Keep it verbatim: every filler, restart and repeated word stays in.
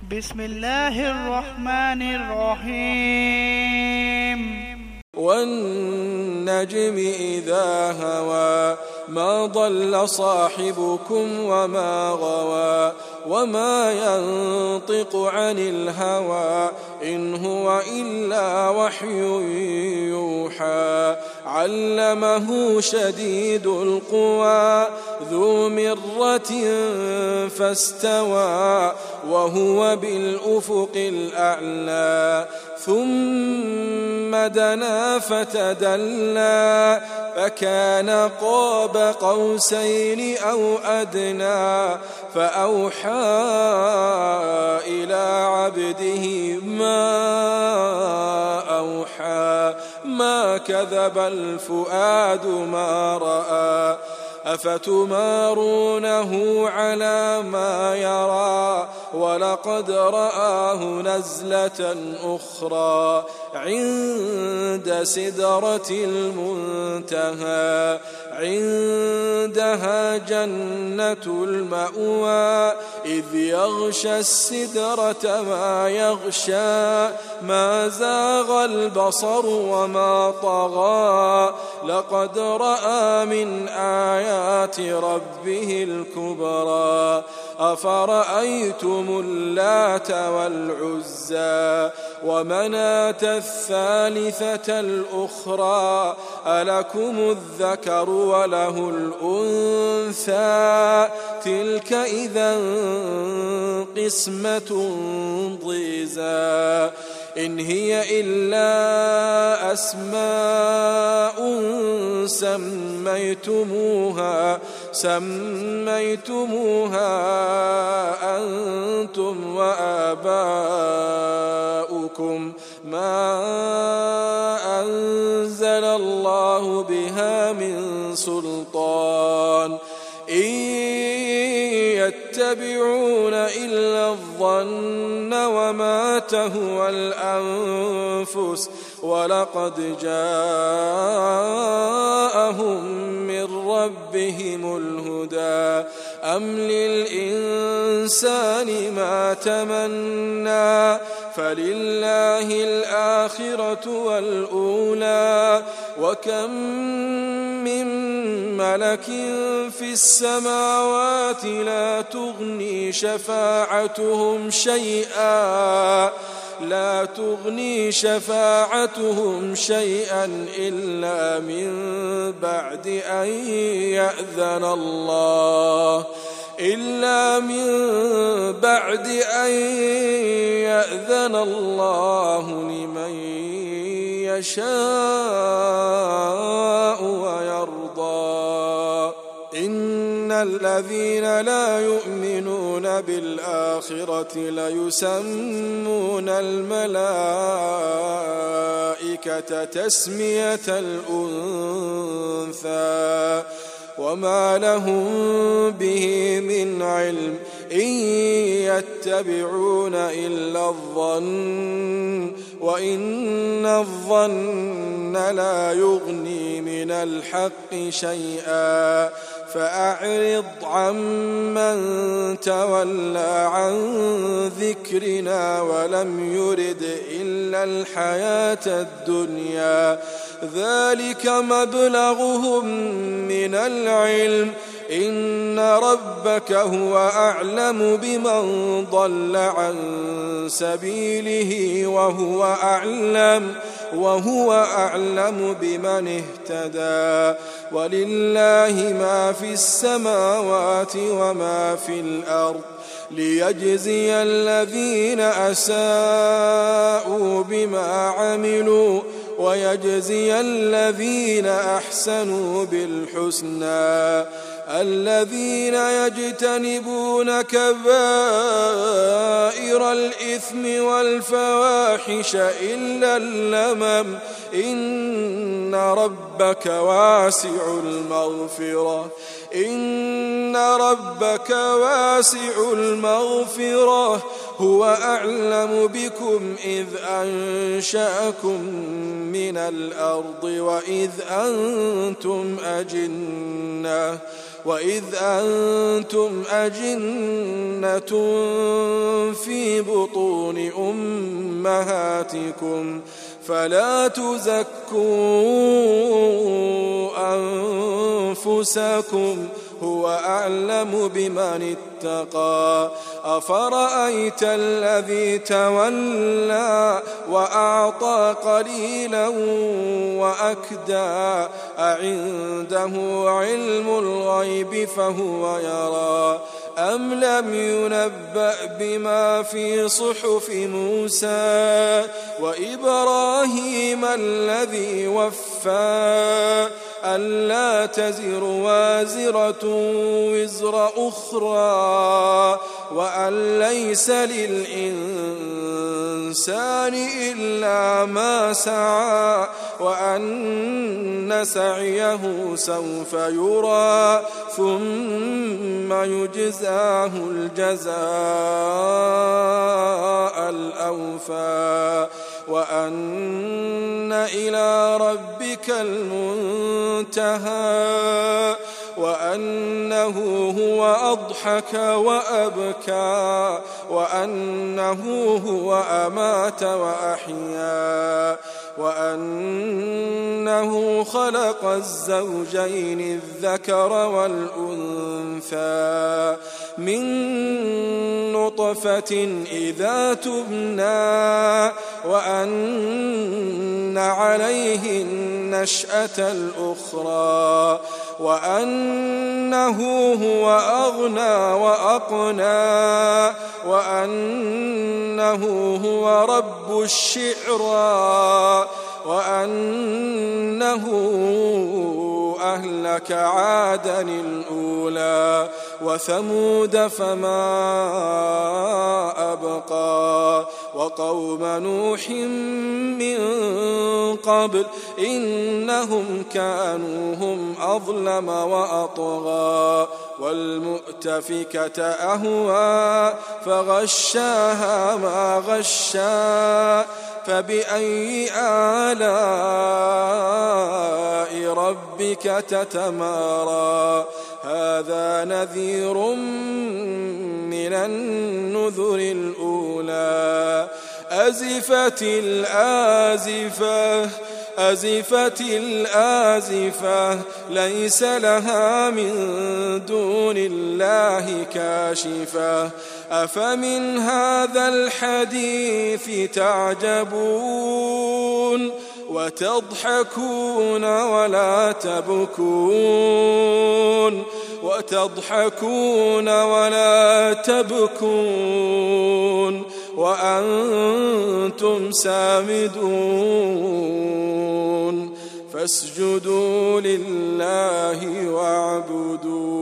بسم الله الرحمن الرحيم والنجم إذا هوى ما ضل صاحبكم وما غوى وما ينطق عن الهوى إن هو إلا وحي يوحى علمه شديد القوى ذو مرة فاستوى وهو بالأفق الأعلى ثم دنا فتدلى فكان قاب قوسين أو أدنى فأوحى إلى عبده ما أوحى ما كذب الفؤاد ما رأى أفتمارونه على ما يرى ولقد رآه نزلة أخرى عند سدرة المنتهى عندها جنة المأوى إذ يغشى السدرة ما يغشى ما زاغ البصر وما طغى لقد رأى من آيات ربه الكبرى أفرأيتم اللات والعزى ومناة الثالثة الأخرى ألكم الذكر وله الأنثى تلك إذا قسمة ضيزى إن هي إلا أسماء سميتموها سميتموها أنتم وآباؤكم ما أنزل الله بها من سلطان إن يتبعون إلا الظن وما تهوى الأنفس ولقد جاءهم من ربهم الهدى أم للإنسان ما تمنى فلله الآخرة والأولى وكم من ملك في السماوات لا تغني شفاعتهم شيئا لا تغني شفاعتهم شيئا إلا من بعد أن يأذن الله إلا من بعد أن يأذن الله لمن يشاء ويرضى إن الذين لا يؤمنون بالآخرة ليسمون الملائكة تسمية الأنثى وما لهم به من علم إن يتبعون إلا الظن وإن الظن لا يغني من الحق شيئا فأعرض عمن تولى عن ذكرنا ولم يرد إلا الحياة الدنيا ذلك مبلغهم من العلم إن ربك هو أعلم بمن ضل عن سبيله وهو أعلم وهو أعلم بمن اهتدى ولله ما في السماوات وما في الأرض ليجزي الذين أساءوا بما عملوا ويجزي الذين أحسنوا بالحسنى الذين يجتنبون كبائر الإثم والفواحش إلا اللمم إن ربك واسع المغفرة إن ربك واسع المغفرة هو أعلم بكم إذ أنشأكم من الأرض وإذ أنتم أجنة وإذ أنتم أجنة في بطون أمهاتكم فلا تزكوا أنفسكم هو أعلم بمن اتقى أفرأيت الذي تولى وأعطى قليلا وأكدى أعنده علم الغيب فهو يرى أم لم ينبأ بما في صحف موسى وإبراهيم الذي وفى ألا تزر وازرة وزر أخرى وأن ليس للإنسان إلا ما سعى وأن سعيه سوف يرى ثم يجزاه الجزاء الأوفى وأن إلى ربك المنتهى وأنه هو أضحك وأبكى وأنه هو أمات وأحيا وأنه خلق الزوجين الذكر والأنثى من نطفة إذا تبنى وأن عليه النشأة الأخرى وأنه هو أغنى وأقنى وأنه هو رب الشعرى وأنه أهلك عادا الأولى وثمود فما أبقى وقوم نوح من قبل إنهم كانوا هم أظلم وأطغى والمؤتفكة أهوى فغشاها ما غشا فبأي آلاء ربك تتمارى هذا نذير من النذر الأولى أزفت الآزفة أزفت الآزفة ليس لها من دون الله كاشفة أفمن هذا الحديث تعجبون وتضحكون ولا تبكون وتضحكون ولا تبكون وأنتم سامدون فاسجدوا لله واعبدوا